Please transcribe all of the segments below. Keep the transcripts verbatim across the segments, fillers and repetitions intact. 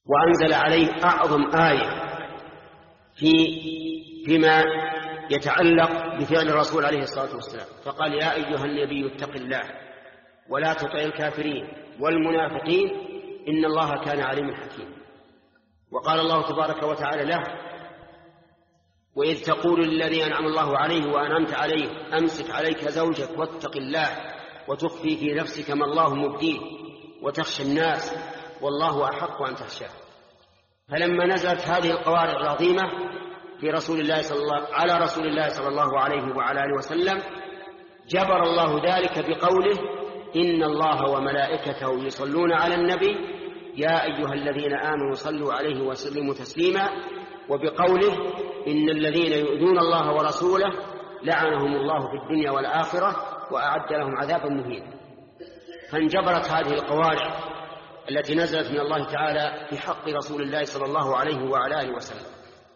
وأنزل عليه أعظم آية في فيما يتعلق بفعل الرسول عليه الصلاة والسلام، فقال: يا أيها النبي اتق الله ولا تطع الكافرين والمنافقين إن الله كان عليما حكيما. وقال الله تبارك وتعالى له: وإذ تقول للذي أنعم الله عليه وأنعمت عليه أمسك عليك زوجك واتق الله وتخفي في نفسك ما الله مبديه وتخشى الناس والله أحق أن تخشاه. فلما نزلت هذه القواعد العظيمة في رسول الله صلى الله على رسول الله صلى الله عليه وعلى آله وسلم، جبر الله ذلك بقوله: إن الله وملائكته يصلون على النبي يا أيها الذين آمنوا صلوا عليه وسلموا تسليما، وبقوله: إن الذين يؤذون الله ورسوله لعنهم الله في الدنيا والآخرة وأعد لهم عذابا مهينا. فانجبرت هذه القواعد التي نزلت من الله تعالى في حق رسول الله صلى الله عليه وعلى آله وسلم.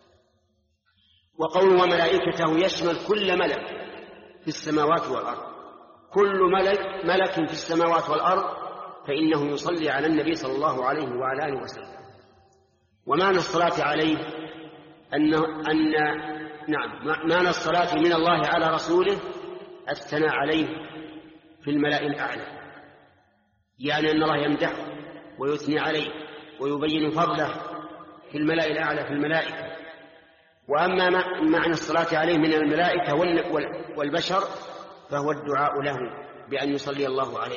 وقول وملائكته يشمل كل ملك في السماوات والأرض، كل ملك ملك في السماوات والأرض فإنه يصلي على النبي صلى الله عليه وعلى آله وسلم. ومعنى الصلاة عليه أن أن نعم معنى الصلاة من الله على رسوله الثناء عليه في الملأ الأعلى، يعني أن الله يمدحه ويثني عليه ويبين فضله في الملأ الأعلى في الملائكة. وأما معنى الصلاة عليه من الملائكة والبشر فهو الدعاء له بأن يصلي الله عليه.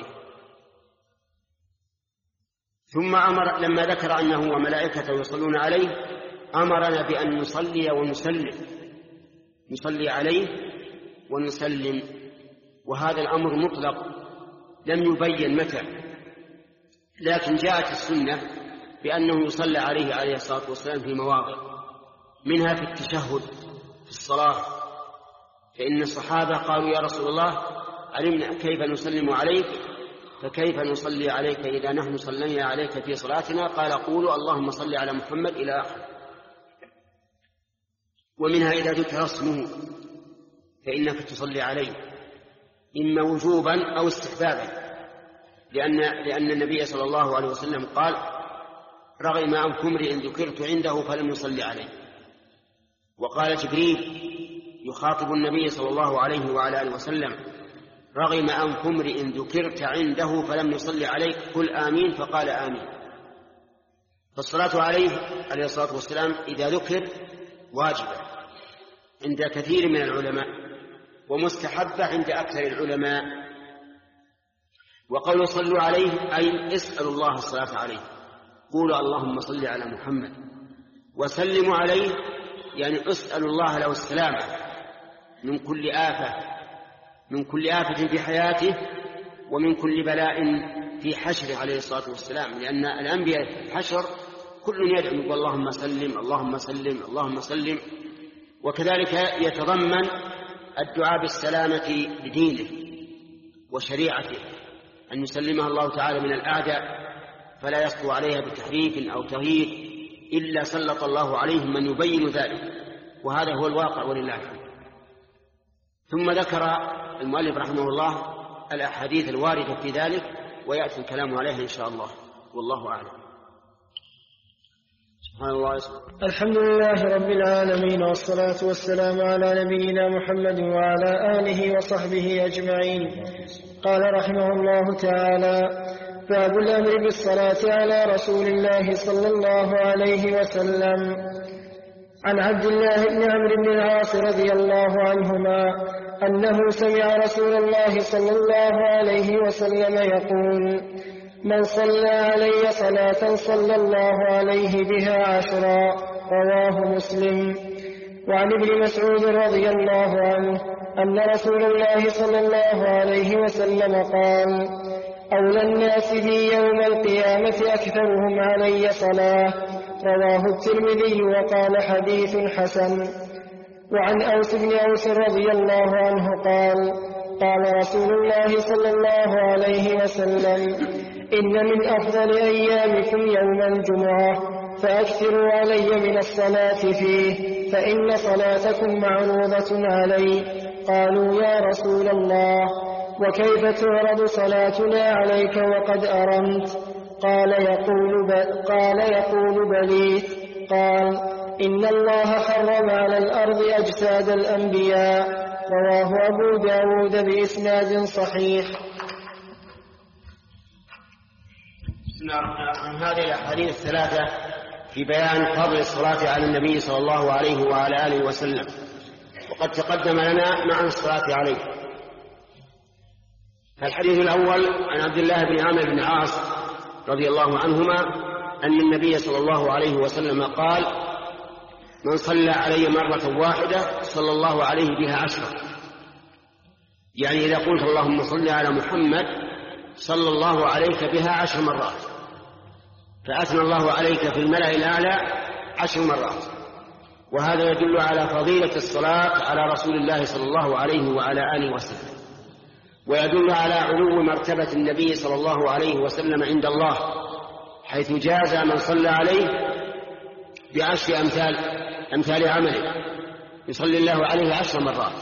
ثم أمر لما ذكر أنه وملائكته يصلون عليه أمرنا بأن نصلي ونسلم، نصلي عليه ونسلم، وهذا الأمر مطلق لم يبين متى، لكن جاءت السنة بأنه يصلى عليه عليه الصلاة والسلام في مواضع، منها في التشهد في الصلاة، فإن الصحابة قالوا: يا رسول الله علمنا كيف نسلم عليك فكيف نصلي عليك إذا نحن صلينا عليك في صلاتنا؟ قال: قولوا اللهم صل على محمد إلى آخر. ومنها إذا ذكر اسمه فإنك تصلي عليه إما وجوبا أو استحبابا، لأن, لأن النبي صلى الله عليه وسلم قال: رغم أنف امرئ ذكرت عنده فلم يصلي عليه. وقال جبريل يخاطب النبي صلى الله عليه وعلى آله وسلم: رغم أنف امرئ ذكرت عنده فلم يصلي عليك قل آمين، فقال آمين. فالصلاة عليه عليه الصلاة والسلام إذا ذكر واجبة عند كثير من العلماء ومستحبة عند أكثر العلماء. وقالوا صلوا عليه أي اسألوا الله الصلاة عليه، قولوا اللهم صل على محمد، وسلموا عليه يعني اسألوا الله له السلامة من كل آفة، من كل آفة في حياته ومن كل بلاء في حشره عليه الصلاة والسلام، لأن الأنبياء في الحشر كل يدعو يقول اللهم سلم اللهم سلم اللهم سلم. وكذلك يتضمن الدعاء بالسلامة بدينه وشريعته، أن يسلمها الله تعالى من الأعداء فلا يسقط عليها بتحريف أو تغيير إلا سلط الله عليهم من يبين ذلك، وهذا هو الواقع ولله الحمد. ثم ذكر المؤلف رحمه الله الأحاديث الواردة في ذلك ويأتي الكلام عليها إن شاء الله، والله أعلم. سبحان الله يسبح. الحمد لله رب العالمين، والصلاة والسلام على نبينا محمد وعلى آله وصحبه أجمعين. قال رحمه الله تعالى: باب الأمر بالصلاة على رسول الله صلى الله عليه وسلم. عن عبد الله بن عمرو بن العاص رضي الله عنهما أنه سمع رسول الله صلى الله عليه وسلم يقول: من صلى علي صلاة صلى الله عليه بها عشرا. رواه مسلم. وعن ابن مسعود رضي الله عنه أن رسول الله صلى الله عليه وسلم قال: أولى الناس بي يوم القيامة أكثرهم علي صلاة. رواه الترمذي وقال حديث حسن. وعن أوس بن أوس رضي الله عنه قال: قال رسول الله صلى الله عليه وسلم: إن من أفضل أيامكم يوم الجمعة، فأكثروا علي من الصلاة فيه، فإن صلاتكم معروضة علي. قالوا: يا رسول الله، وكيف تعرض صلاتنا عليك وقد أرمت؟ قال يقول, قال يقول بليت قال: إن الله حرم على الأرض أجساد الأنبياء. رواه أبو داود بإسناد صحيح. عن هذه الأحاديث الثلاثة في بيان فضل الصلاة على النبي صلى الله عليه وعلى آله وسلم، وقد تقدم لنا معنى الصلاة عليه. الحديث الأول عن عبد الله بن عامر بن عاص رضي الله عنهما أن النبي صلى الله عليه وسلم قال: من صلى علي مرة واحدة صلى الله عليه بها عشرة. يعني إذا قلت اللهم صل على محمد صلى الله عليك بها عشر مرات، فأثنى الله عليك في الملأ الأعلى عشر مرات. وهذا يدل على فضيلة الصلاة على رسول الله صلى الله عليه وعلى آله وسلم، ويدل على علو مرتبة النبي صلى الله عليه وسلم عند الله، حيث جاز من صلى عليه بعشر أمثال أمثال عمله، يصلي الله عليه عشر مرات.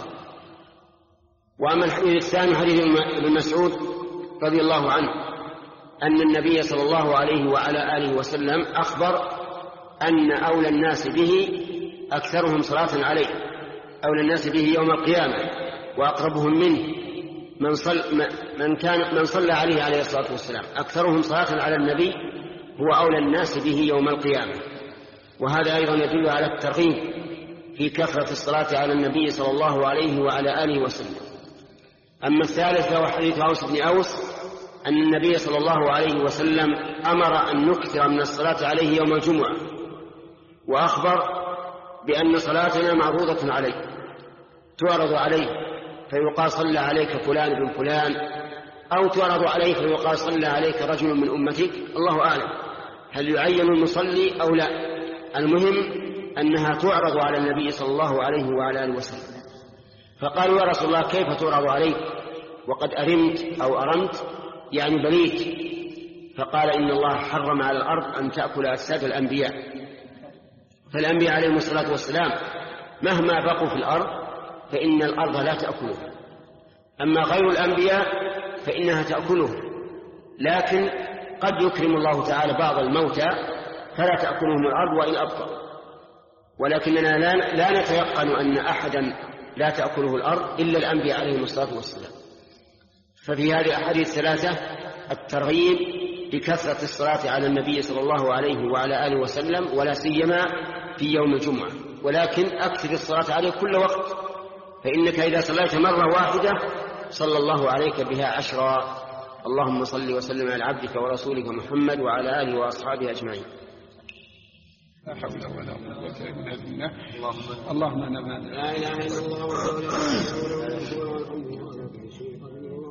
وأما الحديث الثاني حديث ابن مسعود رضي الله عنه أن النبي صلى الله عليه وعلى آله وسلم أخبر أن أولى الناس به أكثرهم صلاة عليه، أولى الناس به يوم القيامة وأقربهم منه من, صل من, كان من صلى عليه عليه الصلاة والسلام، أكثرهم صلاة على النبي هو أولى الناس به يوم القيامة. وهذا أيضا يدل على الترغيب في كثرة الصلاة على النبي صلى الله عليه وعلى آله وسلم. أما الثالث فهو حديث أوس بن أوس أن النبي صلى الله عليه وسلم أمر أن نكثر من الصلاة عليه يوم الجمعة، وأخبر بأن صلاتنا معروضة عليه، تعرض عليه فيقال صلى عليك فلان بن فلان، أو تعرض عليه فيقال صلى عليك رجل من أمتك، الله أعلم هل يعين المصلي أو لا. المهم أنها تعرض على النبي صلى الله عليه وعلى آله وسلم. فقالوا: يا رسول الله كيف تعرض عليك وقد أرمت أو أرمت يعني بليت؟ فقال: إن الله حرم على الأرض أن تأكل أجساد الأنبياء. فالأنبياء عليهم الصلاة والسلام مهما بقوا في الأرض فإن الأرض لا تأكلهم، أما غير الأنبياء فإنها تأكلهم، لكن قد يكرم الله تعالى بعض الموتى فلا تأكلهم الأرض وإن أبقوا، ولكننا لا نتيقن أن أحدا لا تأكله الأرض إلا الأنبياء عليهم الصلاة والسلام. ففي هذه الأحاديث الثلاثة الترغيب بكثرة الصلاة على النبي صلى الله عليه وعلى آله وسلم، ولا سيما في يوم الجمعة، ولكن أكثر الصلاة عليه كل وقت، فإنك إذا صليت مرة واحدة صلى الله عليك بها عشرا. اللهم صل وسلم على عبدك ورسولك محمد وعلى آله وأصحابه أجمعين. لا حول ولا قوة إلا بالله. اللهم أنا لا إله إلا الله وحده لا شريك له والحمد لله على كل شيء قدير.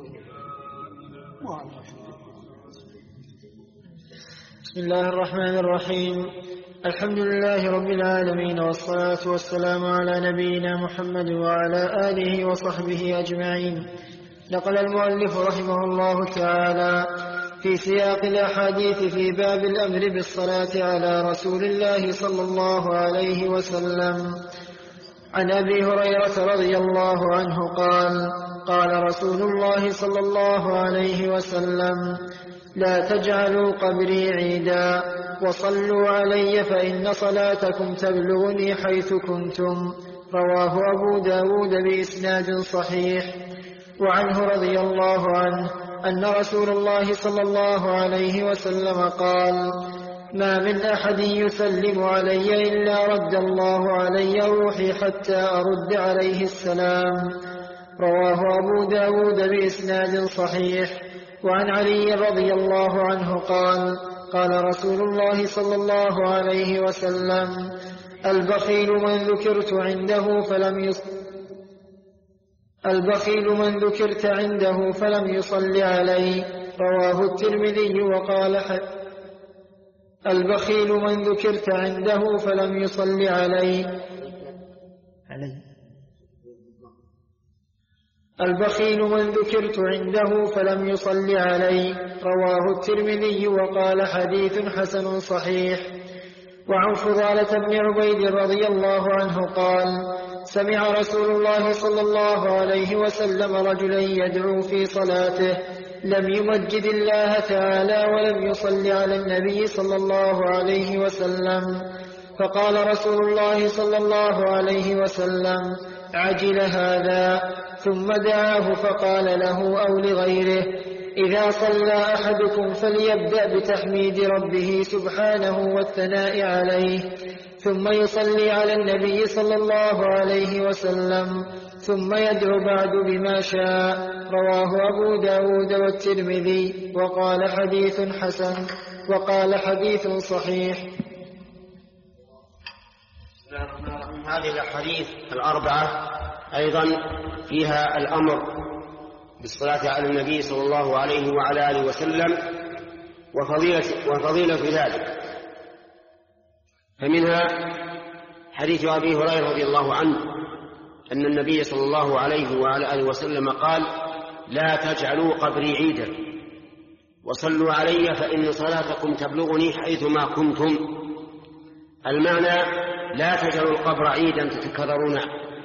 بسم الله الرحمن الرحيم. الحمد لله رب العالمين، والصلاة والسلام على نبينا محمد وعلى آله وصحبه أجمعين. نقل المؤلف رحمه الله تعالى في سياق الأحاديث في باب الأمر بالصلاة على رسول الله صلى الله عليه وسلم عن أبي هريرة رضي الله عنه قال: قال رسول الله صلى الله عليه وسلم: لا تجعلوا قبري عيدا، وصلوا علي فإن صلاتكم تبلغني حيث كنتم. رواه أبو داود بإسناد صحيح. وعنه رضي الله عنه أن رسول الله صلى الله عليه وسلم قال: ما من أحد يسلم علي إلا رد الله علي روحي حتى أرد عليه السلام. رواه أبو داود بإسناد صحيح. وعن علي رضي الله عنه قال: قال رسول الله صلى الله عليه وسلم: البخيل من ذكرت عنده فلم يصل البخيل من ذكرت عنده فلم يصل عليه. رواه الترمذي وقال ح... البخيل من ذكرت عنده فلم يصل عليه علي البخيل من ذكرت عنده فلم يصل عليه. رواه الترمذي وقال حديث حسن صحيح. وعن فضالة بن عبيد رضي الله عنه قال: سمع رسول الله صلى الله عليه وسلم رجلا يدعو في صلاته: لم يمجد الله تعالى ولم يصل على النبي صلى الله عليه وسلم. فقال رسول الله صلى الله عليه وسلم: عجل هذا. ثم دعاه فقال له أو لغيره: إذا صلى أحدكم فليبدأ بتحميد ربه سبحانه والثناء عليه، ثم يصلي على النبي صلى الله عليه وسلم، ثم يدعو بعد بما شاء. رواه أبو داود والترمذي وقال حديث حسن وقال حديث صحيح. هذه الأحاديث الأربعة أيضا فيها الأمر بالصلاة على النبي صلى الله عليه وعلى آله وسلم وفضيلة, وفضيلة ذلك. فمنها حديث أبي هريرة رضي الله عنه أن النبي صلى الله عليه وعلى آله وسلم قال: لا تجعلوا قبري عيدا وصلوا علي فإن صلاتكم تبلغني حيثما كنتم. المعنى: لا تجعلوا القبر عيدا تتكررون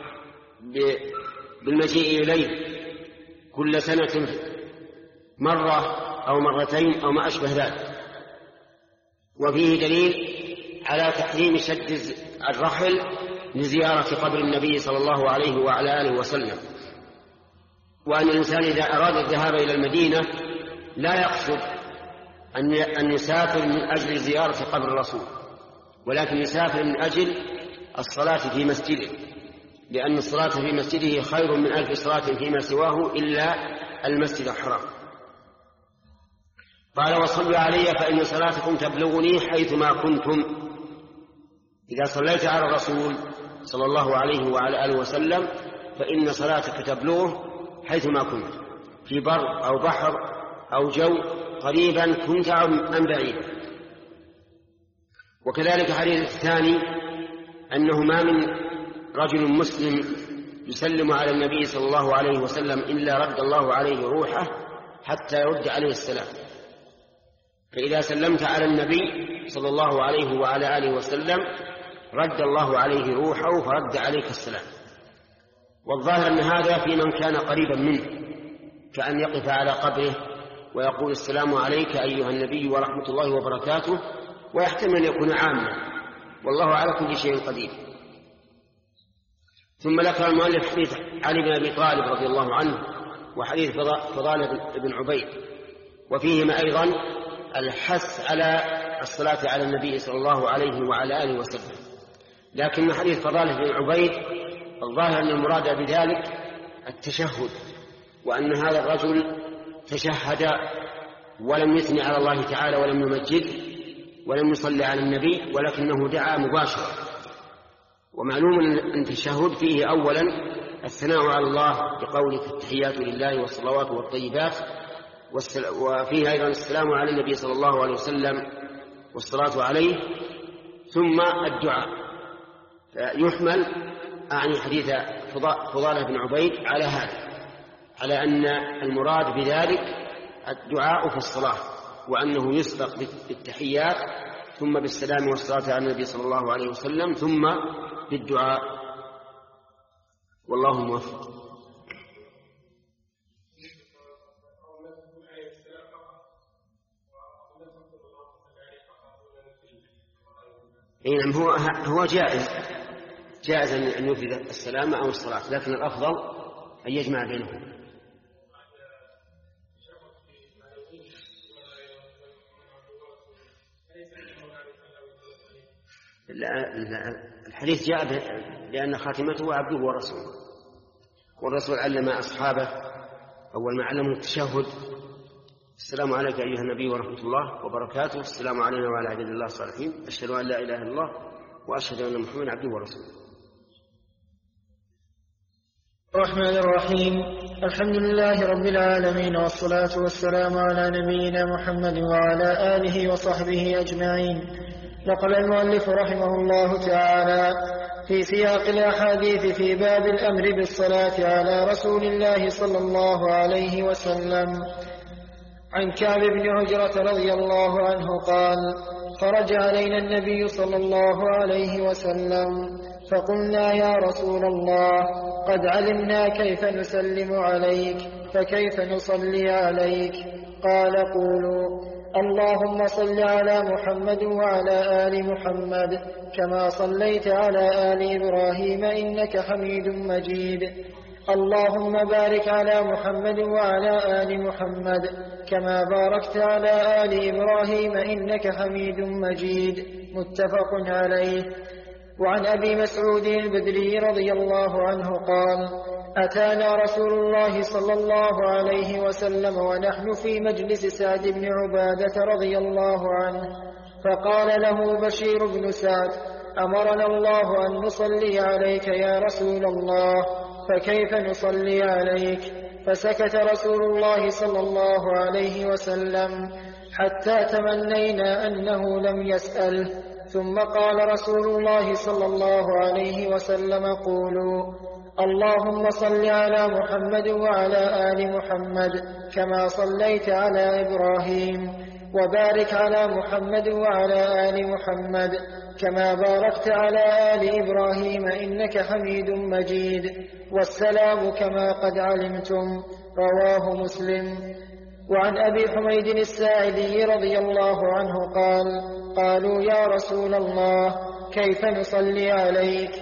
بالمجيء إليه كل سنة مرة أو مرتين أو ما أشبه ذلك. وفيه دليل على تحريم شد الرحل لزيارة قبر النبي صلى الله عليه وعلى آله وسلم، وأن الإنسان إذا أراد الذهاب إلى المدينة لا يقصد أن يسافر من أجل زيارة قبر الرسول، ولكن يسافر من أجل الصلاة في مسجده، لأن الصلاة في مسجده خير من ألف صلاة فيما سواه إلا المسجد الحرام. قال: وصلوا علي فإن صلاتكم تبلغني حيثما كنتم. إذا صليت على الرسول صلى الله عليه وعلى آله وسلم فإن صلاتك تبلغه حيثما كنت، في بر أو بحر أو جو، قريبا كنت أم بعيدا. وكذلك حديث الثاني أنه ما من رجل مسلم يسلم على النبي صلى الله عليه وسلم إلا رد الله عليه روحه حتى يرد عليه السلام. فإذا سلمت على النبي صلى الله عليه وعلى آله وسلم رد الله عليه روحه فرد عليك السلام. والظاهر أن هذا في من كان قريبا منه، كأن يقف على قبره ويقول: السلام عليك أيها النبي ورحمة الله وبركاته، ويحتمل أن يكون عاما، والله على كل شيء قدير. ثم ذكر المؤلف حديث علي بن أبي طالب رضي الله عنه وحديث فضالة بن عبيد، وفيهما أيضا الحث على الصلاة على النبي صلى الله عليه وعلى آله وسلم. لكن حديث فضالة بن عبيد الظاهر أن المراد بذلك التشهد، وأن هذا الرجل تشهد ولم يثني على الله تعالى ولم يمجد ولم يصلي على النبي، ولكنه دعا مباشرة. ومعلوم أن التشهد فيه أولا الثناء على الله بقولك التحيات لله والصلوات والطيبات، وفيه أيضا السلام على النبي صلى الله عليه وسلم والصلاة عليه، ثم الدعاء. يحمل أعني حديث فضالة بن عبيد على هذا، على أن المراد بذلك الدعاء في الصلاة، وأنه يسبق بالتحيات ثم بالسلام والصلاة على النبي صلى الله عليه وسلم ثم بالدعاء، والله موفق. هو هو جائز جائز أن يفرد السلام أو الصلاة، لكن الأفضل أن يجمع بينهم. الحديث جاء لأن خاتمته عبده ورسوله، والرسول علم أصحابه أول ما علموا التشهد: السلام عليك أيها النبي ورحمة الله وبركاته، السلام علينا وعلى عباد الله الصالحين، أشهد أن لا إله إلا الله وأشهد أن محمدا عبده ورسوله. الرحمن الرحيم. الحمد لله رب العالمين، والصلاة والسلام على نبينا محمد وعلى آله وصحبه أجمعين. نقل المؤلف رحمه الله تعالى في سياق الأحاديث في باب الأمر بالصلاة على رسول الله صلى الله عليه وسلم عن كعب بن عجرة رضي الله عنه قال: خرج علينا النبي صلى الله عليه وسلم فقلنا: يا رسول الله، قد علمنا كيف نسلم عليك، فكيف نصلي عليك؟ قال قولوا اللهم صل على محمد وعلى آل محمد كما صليت على آل إبراهيم إنك حميد مجيد. اللهم بارك على محمد وعلى آل محمد كما باركت على آل إبراهيم إنك حميد مجيد. متفق عليه. وعن أبي مسعود البدري رضي الله عنه قال: أتانا رسول الله صلى الله عليه وسلم ونحن في مجلس سعد بن عبادة رضي الله عنه، فقال له بشير بن سعد: أمرنا الله أن نصلي عليك يا رسول الله، فكيف نصلي عليك؟ فسكت رسول الله صلى الله عليه وسلم حتى تمنينا أنه لم يسأله، ثم قال رسول الله صلى الله عليه وسلم: قولوا اللهم صل على محمد وعلى آل محمد كما صليت على إبراهيم، وبارك على محمد وعلى آل محمد كما باركت على آل إبراهيم إنك حميد مجيد. والسلام كما قد علمتم. رواه مسلم. وعن أبي حميد الساعدي رضي الله عنه قال: قالوا يا رسول الله كيف نصلي عليك؟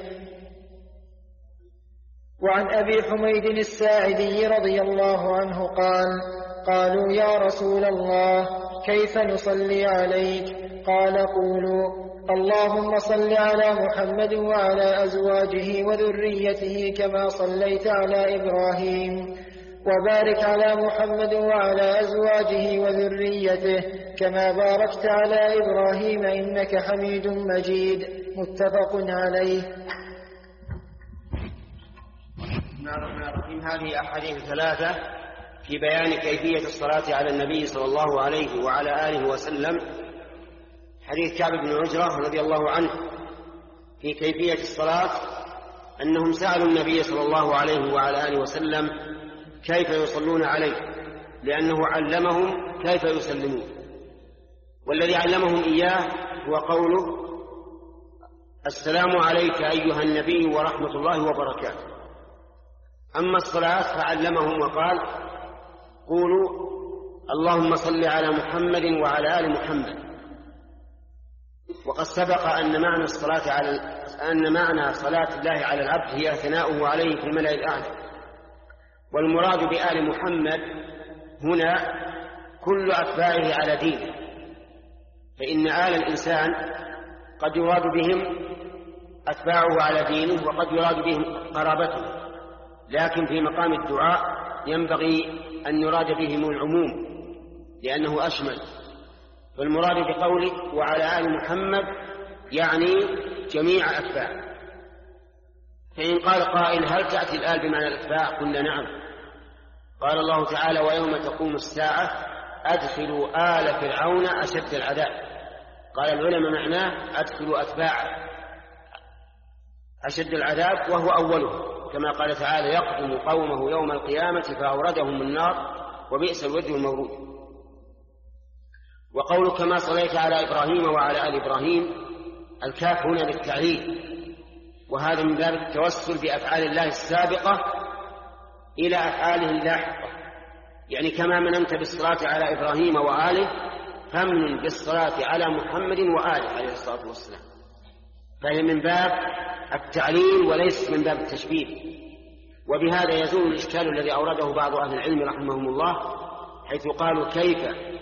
وعن أبي حميد الساعدي رضي الله عنه قال: قالوا يا رسول الله كيف نصلي عليك؟ قال: قولوا اللهم صل على محمد وعلى أزواجه وذريته كما صليت على إبراهيم، وبارك على محمد وعلى أزواجه وذريته كما باركت على إبراهيم إنك حميد مجيد. متفق عليه. بسم الله الرحمن الرحيم. هذه أحاديث ثلاثة في بيان كيفية الصلاة على النبي صلى الله عليه وعلى آله وسلم. حديث كعب بن عجرة رضي الله عنه في كيفية الصلاة أنهم سألوا النبي صلى الله عليه وعلى آله وسلم كيف يصلون عليه، لأنه علمهم كيف يسلمون، والذي علمهم إياه هو قوله: السلام عليك أيها النبي ورحمة الله وبركاته. أما الصلاة فعلمهم وقال: قولوا اللهم صل على محمد وعلى آل محمد. وقد سبق أن معنى الصلاة على أن معنى صلاة الله على العبد هي ثناؤه عليه في الملأ الأعلى، والمراد بآل محمد هنا كل أتباعه على دينه، فإن آل الإنسان قد يراد بهم أتباعه على دينه وقد يراد بهم قرابته، لكن في مقام الدعاء ينبغي أن يراد بهم العموم لأنه أشمل. فالمراد بقوله وعلى آل محمد يعني جميع أتباعه. فإن قال قائل: هل تأتي الآل بمعنى الأتباع؟ قلنا نعم. قال الله تعالى: ويوم تقوم الساعة أدخلوا آل فرعون أشد العذاب. قال العلماء معناه أدخلوا أتباعه أشد العذاب، وهو أوله، كما قال تعالى: يقدم قومه يوم القيامة فأوردهم النار وبئس الورد المورود. وقول كما صليت على إبراهيم وعلى آل إبراهيم، الكاف هنا للتعليل، وهذا من باب التوسل بأفعال الله السابقة إلى أفعاله اللاحقة، يعني كما مننت بالصلاة على إبراهيم وآله فمن بالصلاة على محمد وآله عليه الصلاة والسلام. فهي من باب التعليل وليس من باب التشبيه. وبهذا يزول الإشكال الذي أورده بعض أهل العلم رحمهم الله، حيث قالوا: كيف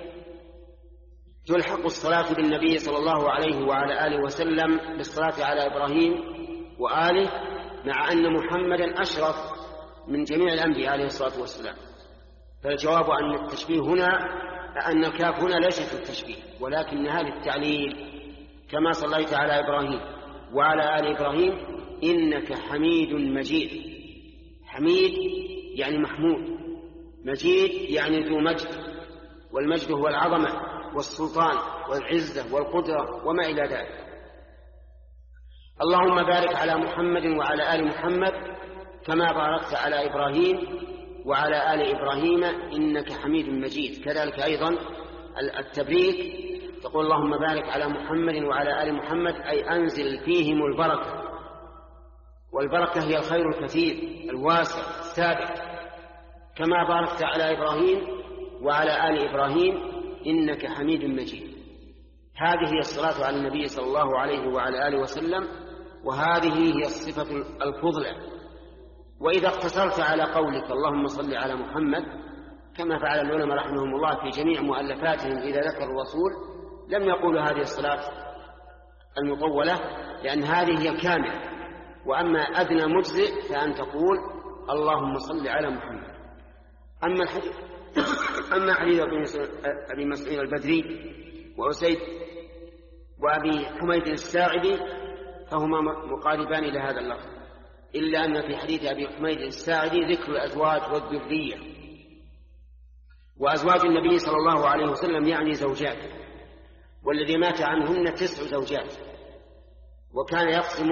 تلحق الصلاة بالنبي صلى الله عليه وعلى آله وسلم بالصلاة على إبراهيم وآله مع أن محمدا أشرف من جميع الأنبياء عليه الصلاة والسلام؟ فالجواب أن التشبيه هنا أن الكاف هنا ليست للتشبيه ولكنها للتعليل. كما صليت على إبراهيم وعلى آل إبراهيم إنك حميد مجيد. حميد يعني محمود، مجيد يعني ذو مجد، والمجد هو العظمة والسلطان والعزة والقدرة وما إلى ذلك. اللهم بارك على محمد وعلى آل محمد كما باركت على إبراهيم وعلى آل إبراهيم إنك حميد مجيد. كذلك أيضا التبريك تقول: اللهم بارك على محمد وعلى آل محمد، أي أنزل فيهم البركة، والبركة هي الخير الكثير الواسع الثابت. كما باركت على إبراهيم وعلى آل إبراهيم إنك حميد مجيد. هذه هي الصلاة على النبي صلى الله عليه وعلى آله وسلم، وهذه هي الصفة الفضلى. وإذا اقتصرت على قولك اللهم صل على محمد كما فعل العلماء رحمهم الله في جميع مؤلفاتهم إذا ذكروا الرسول، لم يقولوا هذه الصلاة المطولة، لأن هذه هي الكاملة. وأما أدنى مجزئ فأن تقول اللهم صل على محمد. أما الحديث أما حديث أبي مسعود البدري وأسيد وأبي حميد الساعدي فهما مقاربان إلى هذا اللفظ، إلا أن في حديث أبي حميد الساعدي ذكر الأزواج والذرية، وأزواج النبي صلى الله عليه وسلم يعني زوجات، والذي مات عنهن تسع زوجات، وكان يقسم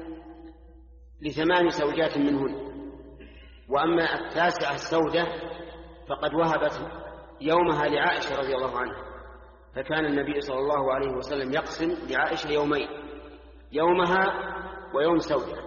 لثمان زوجات منهن. وأما التاسعة السودة فقد وهبت يومها لعائشة رضي الله عنها، فكان النبي صلى الله عليه وسلم يقسم لعائشة يومين، يومها ويوم سودة،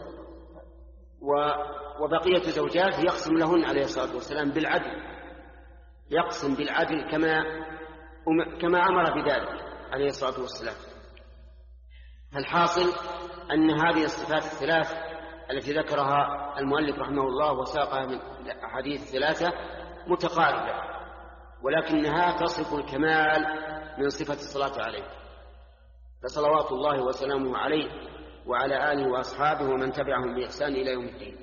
وبقية زوجات يقسم لهن عليه الصلاة والسلام بالعدل، يقسم بالعدل كما كما أمر بذلك عليه الصلاة والسلام. فالحاصل أن هذه الصفات الثلاث التي ذكرها المؤلف رحمه الله وساقها من أحاديث ثلاثة متقاربة، ولكنها تصف الكمال من صفة الصلاة عليه، فصلوات الله وسلامه عليه وعلى آله وأصحابه ومن تبعهم بإحسان إلى يوم الدين.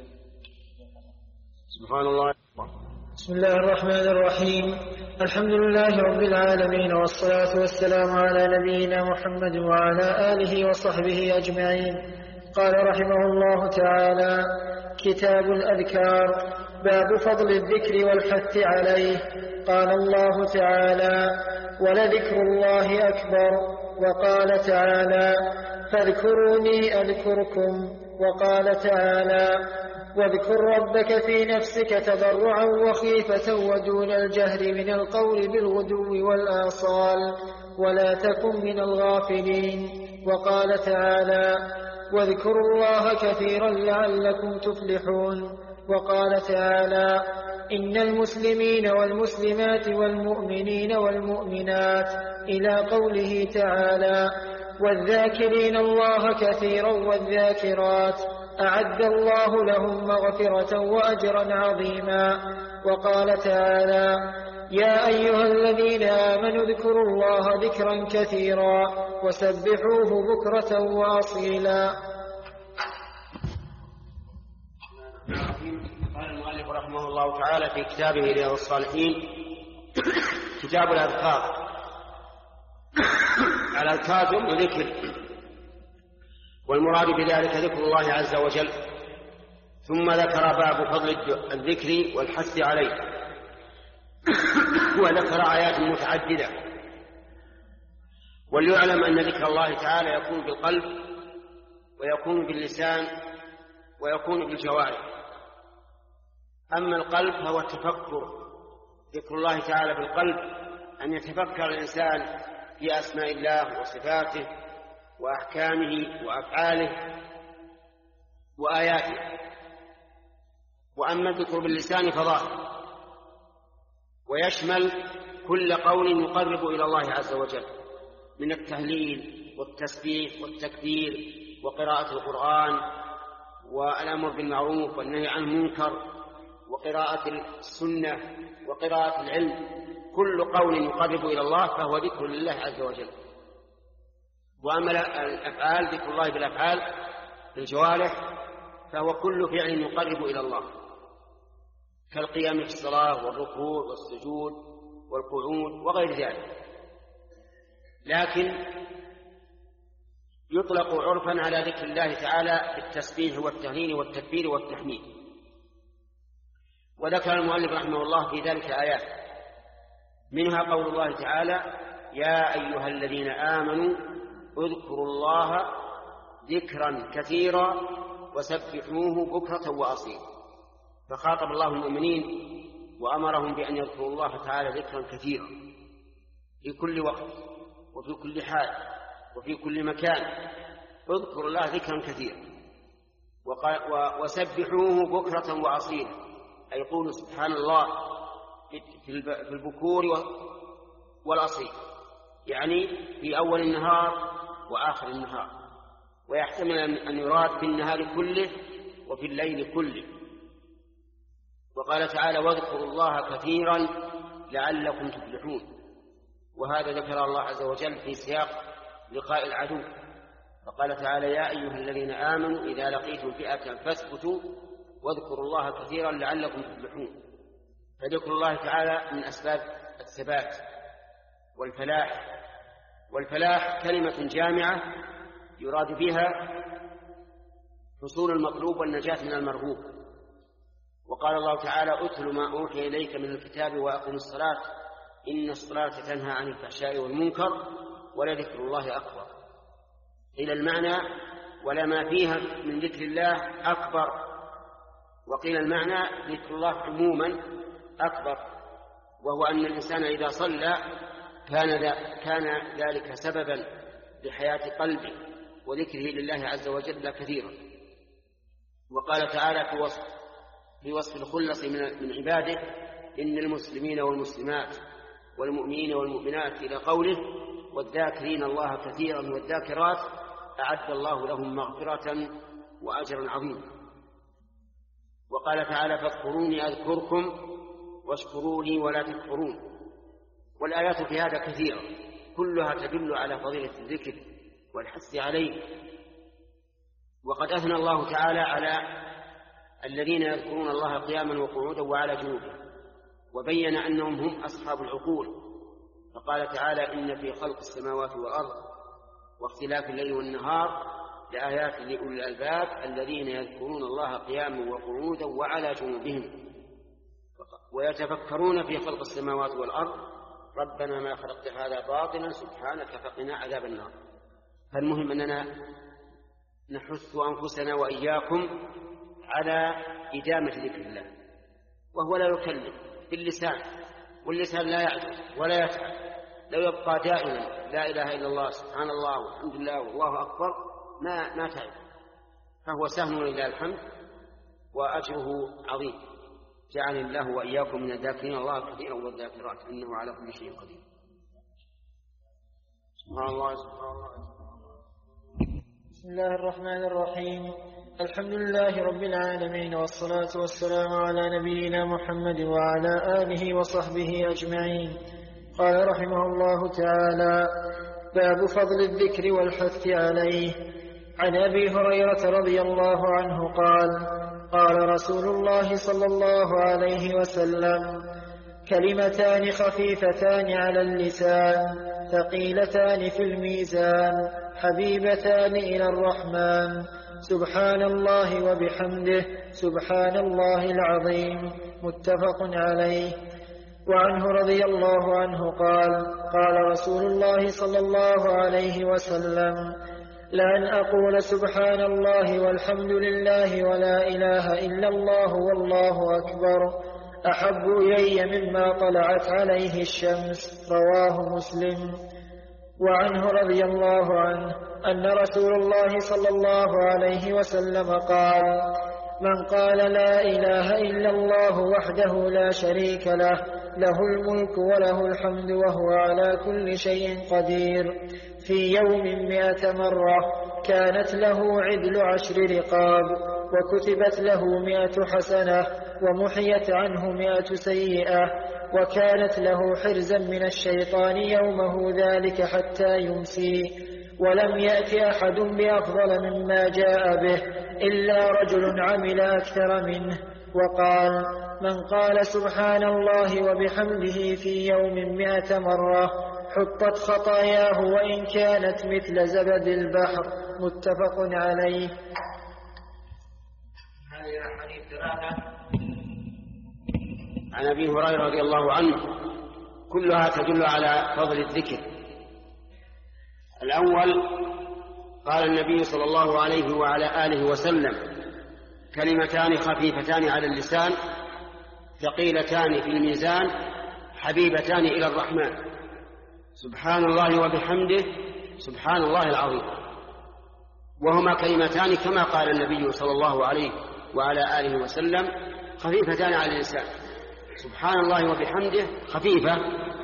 سبحان الله. بسم الله الرحمن الرحيم. الحمد لله رب العالمين، والصلاة والسلام على نبينا محمد وعلى آله وصحبه أجمعين. قال رحمه الله تعالى: كتاب الأذكار، باب فضل الذكر والحث عليه. قال الله تعالى: ولذكر الله أكبر. وقال تعالى: فاذكروني أذكركم. وقال تعالى: واذكر ربك في نفسك تضرعا وخيفة ودون الجهر من القول بالغدو والآصال ولا تكن من الغافلين. وقال تعالى: واذكروا الله كثيرا لعلكم تفلحون. وقال تعالى: إن المسلمين والمسلمات والمؤمنين والمؤمنات إلى قوله تعالى: والذاكرين الله كثيرا والذاكرات أعد الله لهم مغفرة وأجرا عظيما. وقال تعالى: يا أيها الذين آمنوا اذكروا الله ذكرا كثيرا وسبحوه بكرة وأصيلا. قال المؤلف رحمه الله تعالى في كتابه رياض الصالحين: كتاب الأذكار. الأذكار جمع ذكر، والمراد بذلك ذكر الله عز وجل. ثم ذكر باب فضل الذكر والحث عليه، وذكر آيات متعددة. وليعلم أن ذكر الله تعالى يكون بالقلب ويكون باللسان ويكون بالجوارح. أما القلب فهو التفكر، ذكر الله تعالى بالقلب أن يتفكر الإنسان في أسماء الله وصفاته وأحكامه وأفعاله وآياته. وأما الذكر باللسان فظاهر، ويشمل كل قول يقرب إلى الله عز وجل من التهليل والتسبيح والتكبير وقراءة القرآن والأمر بالمعروف والنهي عن المنكر وقراءة السنة وقراءة العلم. كل قول يقرب إلى الله فهو ذكر لله عز وجل. وأما الأفعال ذكر الله بالأفعال بالجوارح فهو كل فعل يقرب إلى الله، كالقيام في الصلاة والركوع والسجود والقعود وغير ذلك. لكن يطلق عرفا على ذكر الله تعالى بالتسبيح والتهليل والتكبير والتحميد. وذكر المؤلف رحمه الله في ذلك آيات، منها قول الله تعالى: يا أيها الذين آمنوا اذكروا الله ذكرا كثيرا وسبحوه بكرة وأصيلا. فخاطب الله المؤمنين وأمرهم بأن يذكروا الله تعالى ذكرا كثيرا في كل وقت وفي كل حال وفي كل مكان. اذكروا الله ذكرا كثيرا وسبحوه بكرة وأصيلا، أي قولوا سبحان الله في البكور والأصيل، يعني في أول النهار وآخر النهار، ويحتمل أن يراد في النهار كله وفي الليل كله. وقال تعالى واذكروا الله كثيرا لعلكم تفلحون، وهذا ذكر الله عز وجل في سياق لقاء العدو، فقال تعالى يا أيها الذين آمنوا إذا لقيتم فئة فاثبتوا واذكروا الله كثيرا لعلكم تفلحون. فذكر الله تعالى من أسباب الثبات والفلاح، والفلاح كلمة جامعة يراد بها حصول المطلوب والنجاة من المرهوب. وقال الله تعالى أتل ما أوحي إليك من الكتاب وأقم الصلاة إن الصلاة تنهى عن الفحشاء والمنكر ولذكر الله أكبر. إلى المعنى ولا ما فيها من ذكر الله أكبر، وقيل المعنى ذكر الله عموما أكبر، وهو أن الإنسان إذا صلى كان, كان ذلك سببا لحياة قلبه وذكره لله عز وجل كثيرا. وقال تعالى في وصف, في وصف الخلص من عباده إن المسلمين والمسلمات والمؤمنين والمؤمنات إلى قوله والذاكرين الله كثيرا والذاكرات أعد الله لهم مغفرة وأجرا عظيما. وقال تعالى فاذكروني أذكركم واشكروا لي ولا تكفرون. والآيات في هذا كثيرة كلها تدل على فضيلة الذكر والحث عليه. وقد أثنى الله تعالى على الذين يذكرون الله قياما وقعودا وعلى جنوبهم، وبين أنهم هم أصحاب العقول، فقال تعالى إن في خلق السماوات والأرض واختلاف الليل والنهار لآيات لأولي الألباب الذين يذكرون الله قياما وقعودا وعلى جنوبهم ويتفكرون في خلق السماوات والأرض ربنا ما خلقت هذا باطلا سبحانك فقنا عذاب النار. فالمهم أننا نحث أنفسنا وإياكم على إدامة ذكر الله، وهو لا يكلم باللسان، واللسان لا يعجز ولا يتعب، لو يبقى دائما لا إله إلا الله سبحان الله والحمد لله والله أكبر ما ما تعب، فهو سهم لله الحمد وأجره عظيم. جعل الله وإياكم من الذاكرين الله كثيرا والذاكرات إنه على كل شيء قدير. سبحان الله سبحان الله. بسم الله الرحمن الرحيم. الحمد لله رب العالمين، والصلاة والسلام على نبينا محمد وعلى آله وصحبه أجمعين. قال رحمه الله تعالى باب فضل الذكر والحث عليه. عن أبي هريرة رضي الله عنه قال قال رسول الله صلى الله عليه وسلم كلمتان خفيفتان على اللسان ثقيلتان في الميزان حبيبتان إلى الرحمن سبحان الله وبحمده سبحان الله العظيم متفق عليه. وعنه رضي الله عنه قال قال رسول الله صلى الله عليه وسلم لأن أقول سبحان الله والحمد لله ولا إله إلا الله والله أكبر أحب إلي مما طلعت عليه الشمس. رواه مسلم. وعنه رضي الله عنه أن رسول الله صلى الله عليه وسلم قال من قال لا إله إلا الله وحده لا شريك له له الملك وله الحمد وهو على كل شيء قدير في يوم مئة مرة كانت له عدل عشر رقاب وكتبت له مئة حسنة ومحيت عنه مئة سيئة وكانت له حرزا من الشيطان يومه ذلك حتى يمسي ولم يأت أحد بأفضل مما جاء به إلا رجل عمل أكثر منه. وقال من قال سبحان الله وبحمده في يوم مئة مرة حطت خطاياه وإن كانت مثل زبد البحر. متفق عليه. هذه الحديث ثلاثة عن أبي هريرة رضي الله عنه كلها تدل على فضل الذكر. الأول قال النبي صلى الله عليه وعلى آله وسلم كلمتان خفيفتان على اللسان ثقيلتان في الميزان حبيبتان إلى الرحمن سبحان الله وبحمده سبحان الله العظيم. وهما كلمتان كما قال النبي صلى الله عليه وعلى آله وسلم خفيفتان على الإنسان. سبحان الله وبحمده خفيفة،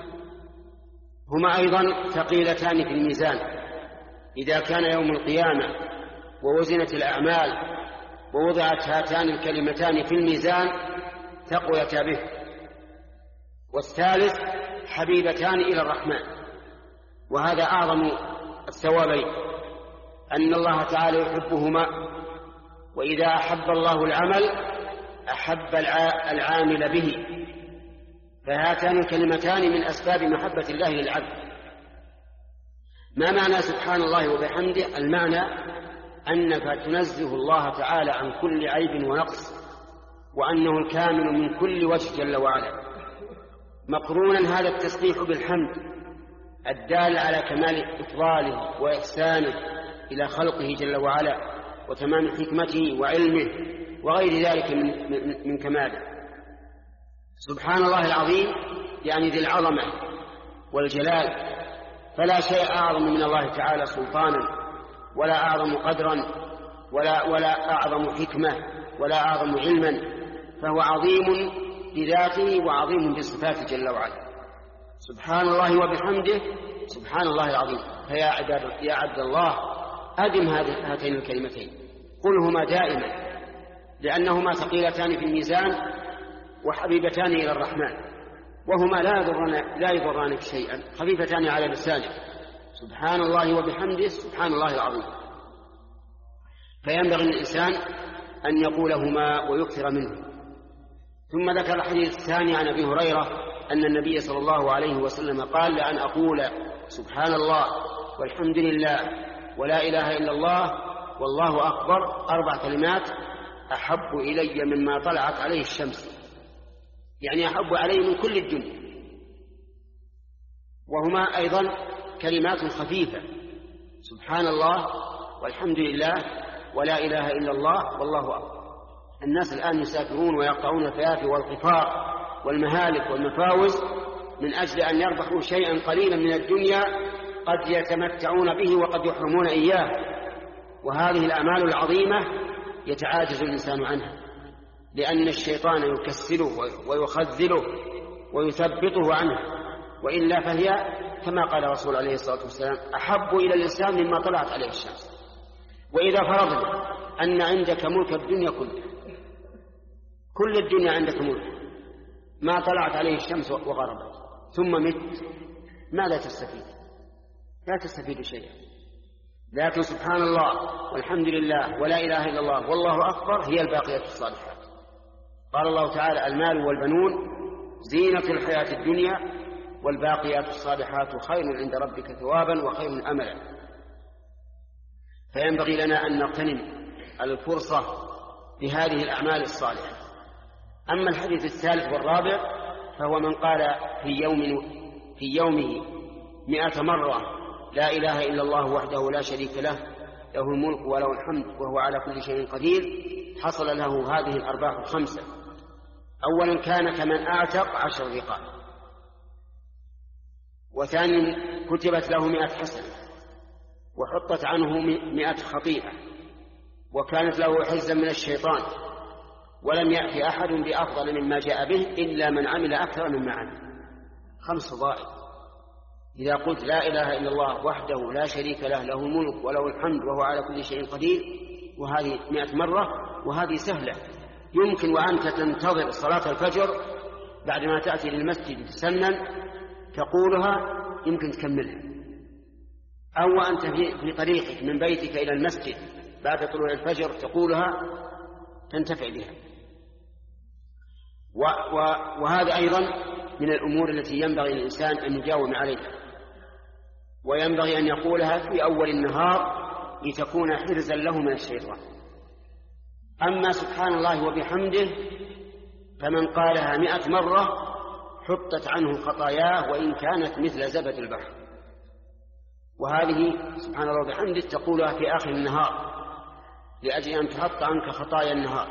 هما أيضا ثقيلتان في الميزان. إذا كان يوم القيامة ووزنت الأعمال ووضعت هاتان الكلمتان في الميزان ثقلتا به. والثالث حبيبتان إلى الرحمن، وهذا أعظم الثوابين، أن الله تعالى يحبهما، وإذا أحب الله العمل أحب العامل به. فهاتان الكلمتان من أسباب محبة الله للعبد. ما معنى سبحان الله وبحمده؟ المعنى أنك تنزه الله تعالى عن كل عيب ونقص، وأنه الكامل من كل وجه جل وعلا، مقرونا هذا التسبيح بالحمد الدال على كمال إفضاله وإحسانه إلى خلقه جل وعلا وتمام حكمته وعلمه وغير ذلك من, من, من كماله. سبحان الله العظيم يعني ذي العظمة والجلال، فلا شيء أعظم من الله تعالى سلطانا، ولا أعظم قدرا، ولا, ولا أعظم حكمة، ولا أعظم علما، فهو عظيم بذاته وعظيم بصفاته جل وعلا. سبحان الله وبحمده سبحان الله العظيم. فيا عباد يا عبد الله أدم هاتين الكلمتين، قلهما دائما، لأنهما ثقيلتان في الميزان وحبيبتان إلى الرحمن، وهما لا يضران لا يضرانك شيئا، خفيفتان على لسانك. سبحان الله وبحمده سبحان الله العظيم. فينبغي للإنسان أن يقولهما ويكثر منه. ثم ذكر الحديث الثاني عن أبي هريرة أن النبي صلى الله عليه وسلم قال: لأن أقول سبحان الله والحمد لله ولا إله إلا الله والله أكبر أربع كلمات أحب إلي مما طلعت عليه الشمس، يعني أحب علي من كل الدنيا. وهما أيضا كلمات خفيفة: سبحان الله والحمد لله ولا إله إلا الله والله أكبر. الناس الآن يسافرون ويقطعون الفيافي والقفار والمهالك والمفاوز من أجل أن يربحوا شيئا قليلا من الدنيا قد يتمتعون به وقد يحرمون إياه، وهذه الأعمال العظيمة يتعاجز الإنسان عنها، لأن الشيطان يكسله ويخذله ويثبطه عنه، وإلا فهي كما قال الرسول عليه الصلاة والسلام: أحب إلى الإنسان مما طلعت عليه الشمس. وإذا فرضنا أن عندك ملك الدنيا كلها، كل الدنيا عندك ملك، ما طلعت عليه الشمس وغربت، ثم مت، ماذا تستفيد؟ لا تستفيد شيئا. لكن سبحان الله والحمد لله ولا إله إلا الله والله أكبر هي الباقيات الصالحات. قال الله تعالى: المال والبنون زينة الحياة الدنيا والباقيات الصالحات خير عند ربك ثوابا وخير أملا. فينبغي لنا أن نغتنم الفرصة بهذه الأعمال الصالحة. أما الحديث الثالث والرابع فهو من قال في يوم في يومه مئة مرة لا إله إلا الله وحده لا شريك له له الملك وله الحمد وهو على كل شيء قدير، حصل له هذه الأرباح الخمسة. أولا كان كمن أعتق عشر رقاب، وثانيا كتبت له مئة حسنة وحطت عنه مئة خطيئة، وكانت له حزا من الشيطان، ولم يأتي أحد بأفضل مما جاء به إلا من عمل أكثر مما عمل. خمس فضائل. إذا قلت لا إله إلا الله وحده لا شريك له له الملك وله الحمد وهو على كل شيء قدير، وهذه مئة مرة، وهذه سهلة. يمكن وأنت تنتظر صلاة الفجر بعدما تأتي للمسجد تسنن تقولها، يمكن تكملها. أو أنت في طريقك من بيتك إلى المسجد بعد طلوع الفجر تقولها، تنتفع بها. وهذا أيضا من الأمور التي ينبغي للإنسان أن يجاوم عليها، وينبغي أن يقولها في أول النهار لتكون حرزا له من الشيطان. أما سبحان الله وبحمده فمن قالها مئة مرة حطت عنه خطاياه وإن كانت مثل زبد البحر. وهذه سبحان الله وبحمده تقولها في آخر النهار لأجل أن تحط عنك خطايا النهار.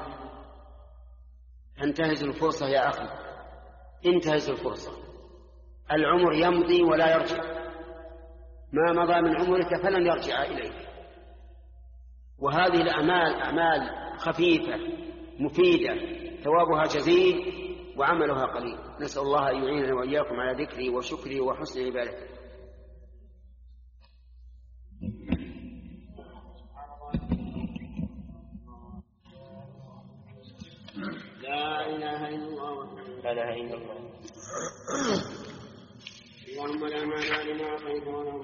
انتهز الفرصة يا أخي، انتهز الفرصة. العمر يمضي ولا يرجع، ما مضى من عمرك فلن يرجع إليك. وهذه الأعمال أعمال خفيفة مفيدة ثوابها جزيل وعملها قليل. نسأل الله أن يعيننا وإياكم على ذكره وشكره وحسن عبادته. لا إله إلا الله لا إله إلا الله اللهم لا مانع لما أعطيت ولا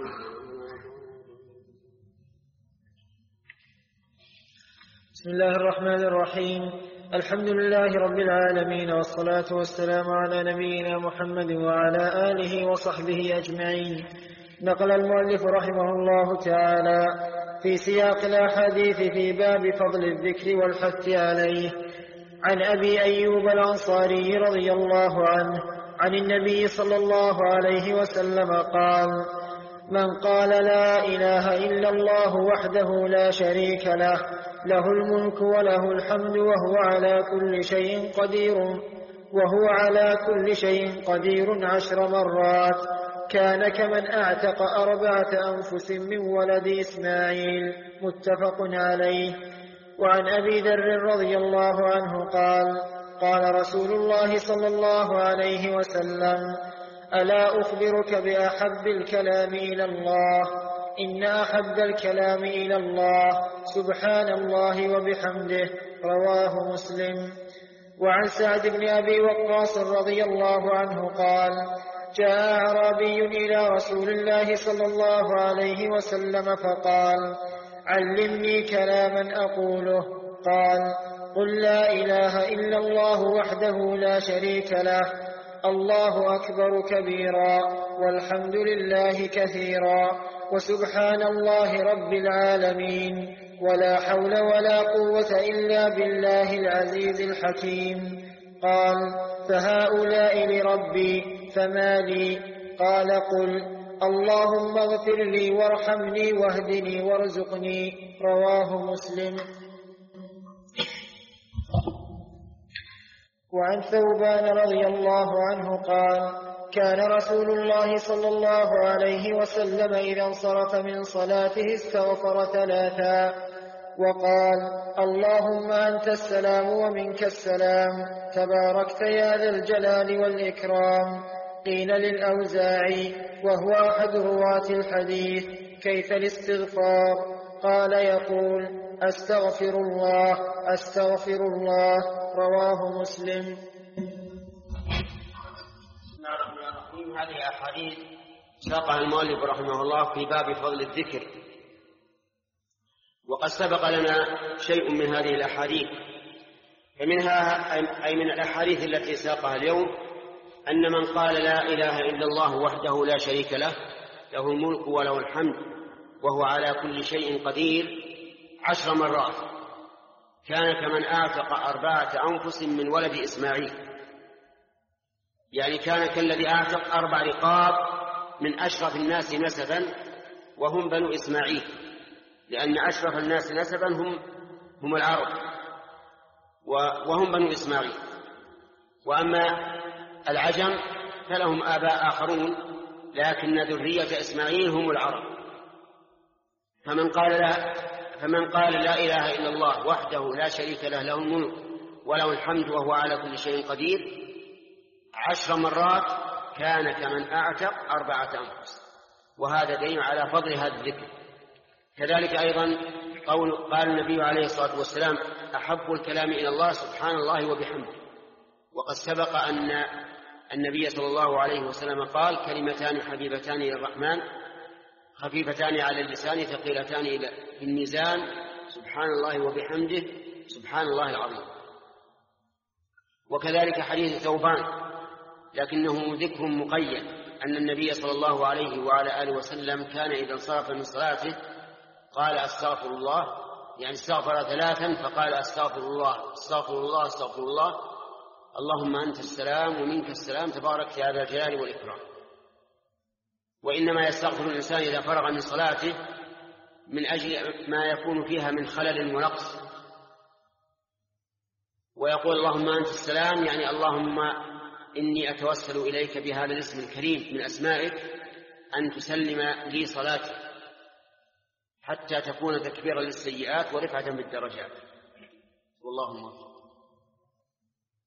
بسم الله الرحمن الرحيم. الحمد لله رب العالمين، والصلاة والسلام على نبينا محمد وعلى آله وصحبه أجمعين. نقل المؤلف رحمه الله تعالى في سياق الأحاديث في باب فضل الذكر والحث عليه عن أبي أيوب الأنصاري رضي الله عنه عن النبي صلى الله عليه وسلم قال: من قال لا إله إلا الله وحده لا شريك له له الملك وله الحمد وهو على كل شيء قدير وهو على كل شيء قدير عشر مرات كان كمن أعتق أربعة أنفس من ولد إسماعيل. متفق عليه. وعن أبي ذر رضي الله عنه قال: قال رسول الله صلى الله عليه وسلم: ألا أخبرك بأحب الكلام إلى الله؟ إن أحب الكلام إلى الله سبحان الله وبحمده. رواه مسلم. وعن سعد بن أبي وقاص رضي الله عنه قال: جاء أعرابي إلى رسول الله صلى الله عليه وسلم فقال: علمني كلاما أقوله. قال: قل لا إله إلا الله وحده لا شريك له الله أكبر كبيرا والحمد لله كثيرا وسبحان الله رب العالمين ولا حول ولا قوة إلا بالله العزيز الحكيم. قال: فهؤلاء لربي فما لي؟ قال: قل اللهم اغفر لي وارحمني واهدني وارزقني. رواه مسلم. وعن ثوبان رضي الله عنه قال: كان رسول الله صلى الله عليه وسلم إذا انصرف من صلاته استغفر ثلاثا وقال: اللهم أنت السلام ومنك السلام تباركت يا ذا الجلال والإكرام. قيل للأوزاعي وهو أحد رواة الحديث: كيف الاستغفار؟ قال: يقول: أستغفر الله أستغفر الله. رواه مسلم. هذه أحاديث ساقها المؤلف رحمه الله في باب فضل الذكر، وقد سبق لنا شيء من هذه الأحاديث، فمنها أي من الأحاديث التي ساقها اليوم أن من قال لا إله إلا الله وحده لا شريك له له الملك وله الحمد وهو على كل شيء قدير عشر مرات كان كمن أعتق أربعة أنفس من ولد إسماعيل، يعني كان كالذي أعتق أربع رقاب من أشرف الناس نسبا وهم بنو إسماعيل، لأن أشرف الناس نسبا هم هم العرب وهم بنو إسماعيل. وأما العجم فلهم آباء آخرون لكن ذرية إسماعيل هم العرب. فمن قال لا فمن قال لا إله إلا الله وحده لا شريك له له الملك وله الحمد وهو على كل شيء قدير عشر مرات كان كمن أعتق أربعة أنفس، وهذا دليل على فضل هذا الذكر. كذلك أيضا قول قال النبي عليه الصلاة والسلام: أحب الكلام إلى الله سبحان الله وبحمده. وقد سبق أن النبي صلى الله عليه وسلم قال: كلمتان حبيبتان إلى الرحمن خفيفتان على اللسان ثقيلتان في الميزان سبحان الله وبحمده سبحان الله العظيم. وكذلك حديث ثوبان لكنه ذكر مقيد أن النبي صلى الله عليه وعلى آله وسلم كان إذا انصرف من صلاته قال: أستغفر الله، يعني استغفر ثلاثا فقال: أستغفر الله أستغفر الله أستغفر الله اللهم أنت السلام ومنك السلام تبارك يا ذا الجلال والإكرام. وإنما يستغفر الإنسان إذا فرغ من صلاته من أجل ما يكون فيها من خلل ونقص، ويقول: اللهم أنت السلام، يعني اللهم إني أتوسل إليك بهذا الاسم الكريم من أسمائك أن تسلم لي صلاتي حتى تكون تكبيرا للسيئات ورفعة بالدرجات. والله موفق.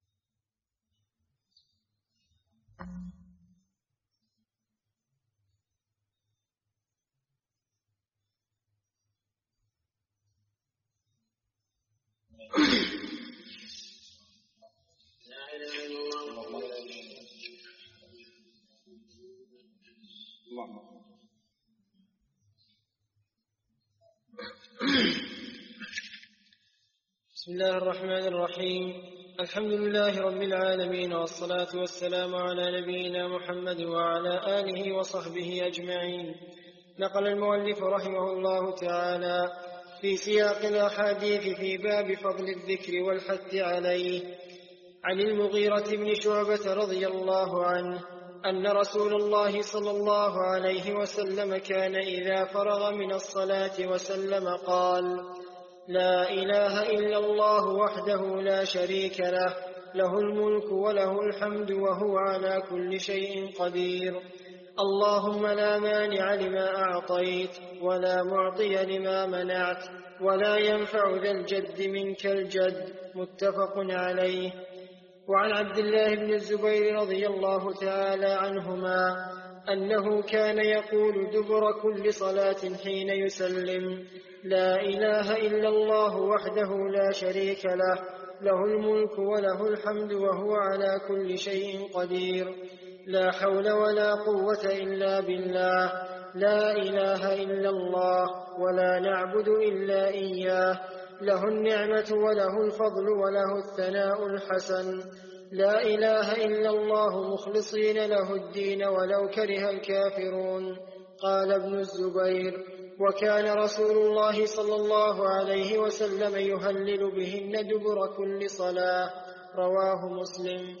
بسم الله الرحمن الرحيم. الحمد لله رب العالمين، والصلاة والسلام على نبينا محمد وعلى آله وصحبه أجمعين. نقل المؤلف رحمه الله تعالى في سياق الأحاديث في باب فضل الذكر والحث عليه عن المغيرة بن شعبة رضي الله عنه أن رسول الله صلى الله عليه وسلم كان إذا فرغ من الصلاة وسلم قال: لا إله إلا الله وحده لا شريك له، له الملك وله الحمد وهو على كل شيء قدير. اللهم لا مانع لما أعطيت ولا معطي لما منعت ولا ينفع ذا الجد منك الجد. متفق عليه. وعن عبد الله بن الزبير رضي الله تعالى عنهما أنه كان يقول دبر كل صلاة حين يسلم: لا إله إلا الله وحده لا شريك له، له الملك وله الحمد وهو على كل شيء قدير. لا حول ولا قوة إلا بالله، لا إله إلا الله ولا نعبد إلا إياه، له النعمة وله الفضل وله الثناء الحسن. لا إله إلا الله مخلصين له الدين ولو كره الكافرون. قال ابن الزبير: وكان رسول الله صلى الله عليه وسلم يهلل بهن دبر كل صلاة. رواه مسلم.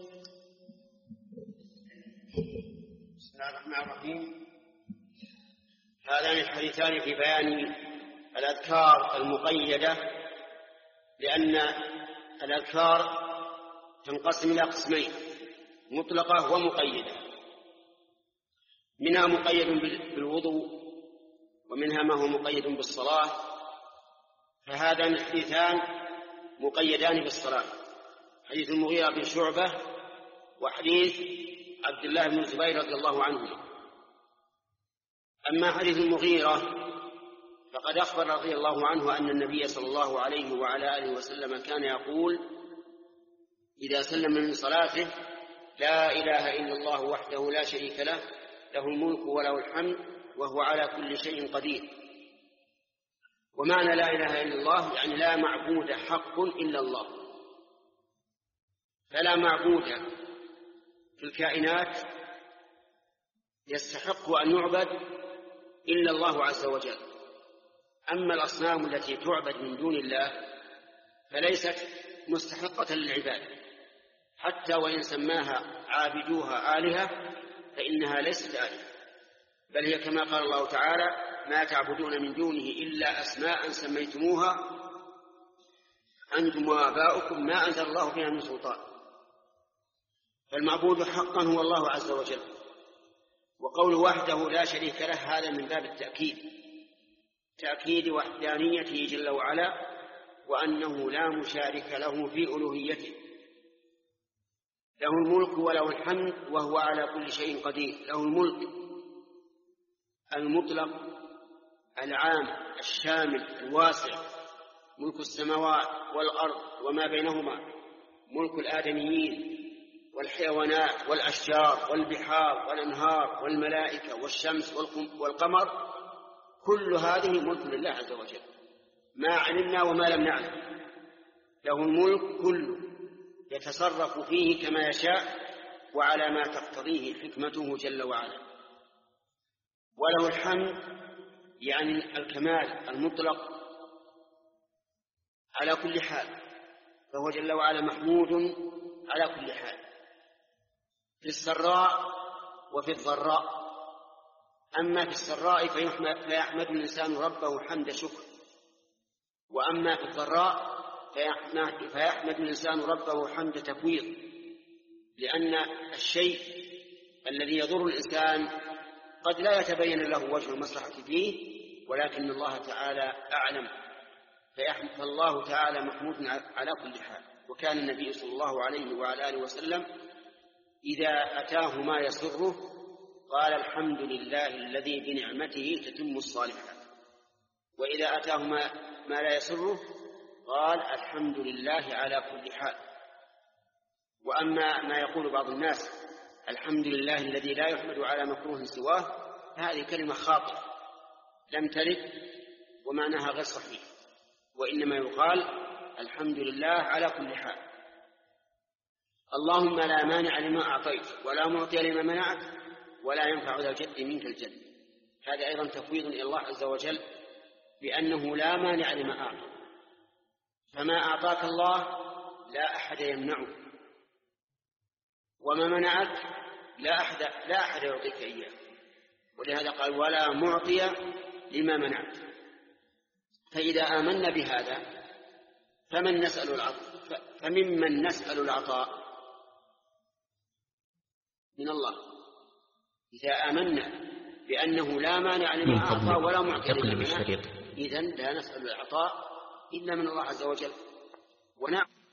بسم الله الرحمن الرحيم. هذان الحديثان في بيان الأذكار المقيدة، لأن الأذكار تنقسم إلى قسمين: مطلقة ومقيدة. منها مقيد بالوضوء، ومنها ما هو مقيد بالصلاة. فهذان الحديثان مقيدان بالصلاة: حديث المغيرة بن شعبة وحديث عبد الله بن الزبير رضي الله عنهما. أما حديث المغيرة فقد أخبر رضي الله عنه أن النبي صلى الله عليه وعلى آله وسلم كان يقول إذا سلم من صلاته: لا إله إلا الله وحده لا شريك له، له الملك وله الحمد وهو على كل شيء قدير. ومعنى لا إله إلا الله يعني لا معبود حق إلا الله، فلا معبود في الكائنات يستحق أن يعبد إلا الله عز وجل. أما الأصنام التي تعبد من دون الله فليست مستحقة للعبادة، حتى وإن سماها عابدوها آلهة فإنها ليست آلهة، بل هي كما قال الله تعالى: ما تعبدون من دونه إلا أسماء سميتموها أنتم وآباؤكم ما أنزل الله بها من سلطان. فالمعبود حقا هو الله عز وجل. وقول وحده لا شريك له هذا من باب التأكيد، تأكيد وحدانيته جل وعلا، وأنه لا مشارك له في ألوهيته. له الملك وله الحمد وهو على كل شيء قدير. له الملك المطلق العام الشامل الواسع، ملك السماوات والأرض وما بينهما، ملك الآدميين والحيوانات والأشجار والبحار والأنهار والملائكة والشمس والقمر، كل هذه ملك لله عز وجل، ما علمنا وما لم نعلم. له الملك كله، يتصرف فيه كما يشاء وعلى ما تقتضيه حكمته جل وعلا. وله الحمد يعني الكمال المطلق على كل حال، فهو جل وعلا محمود على كل حال، في السراء وفي الضراء. أما في السراء فيحمد الإنسان ربه حمد شكر، وأما في الضراء فيحمد الإنسان ربه حمد تفويض، لأن الشيء الذي يضر الإنسان قد لا يتبين له وجه المصلحة فيه، ولكن الله تعالى أعلم، فالله تعالى محمود على كل حال. وكان النبي صلى الله عليه وعلى آله وسلم إذا أتاه ما يسره قال: الحمد لله الذي بنعمته تتم الصالحات. وإذا أتاه ما, ما لا يسره قال: الحمد لله على كل حال. وأما ما يقول بعض الناس: الحمد لله الذي لا يحمد على مكروه سواه، هذه كلمة خاطئة لم ترد ومعناها غير صحيح، وإنما يقال: الحمد لله على كل حال. اللهم لا مانع لما أعطيت ولا معطي لما منعت ولا ينفع ذا الجد منك الجد. هذا أيضا تفويض إلى الله عز وجل بأنه لا مانع لما أعطى، فما أعطاك الله لا أحد يمنعه، وما منعك لا أحد, لا أحد يعطيك إياه. ولهذا قال ولا معطي لما منعت. فإذا آمنا بهذا فمن نسأل العطاء فممن نسأل العطاء؟ من الله. إذا آمنا بأنه لا مانع لما أعطى ولا معطي لما منع، إذن لا نسأل العطاء إلا من الله عز وجل. ونعم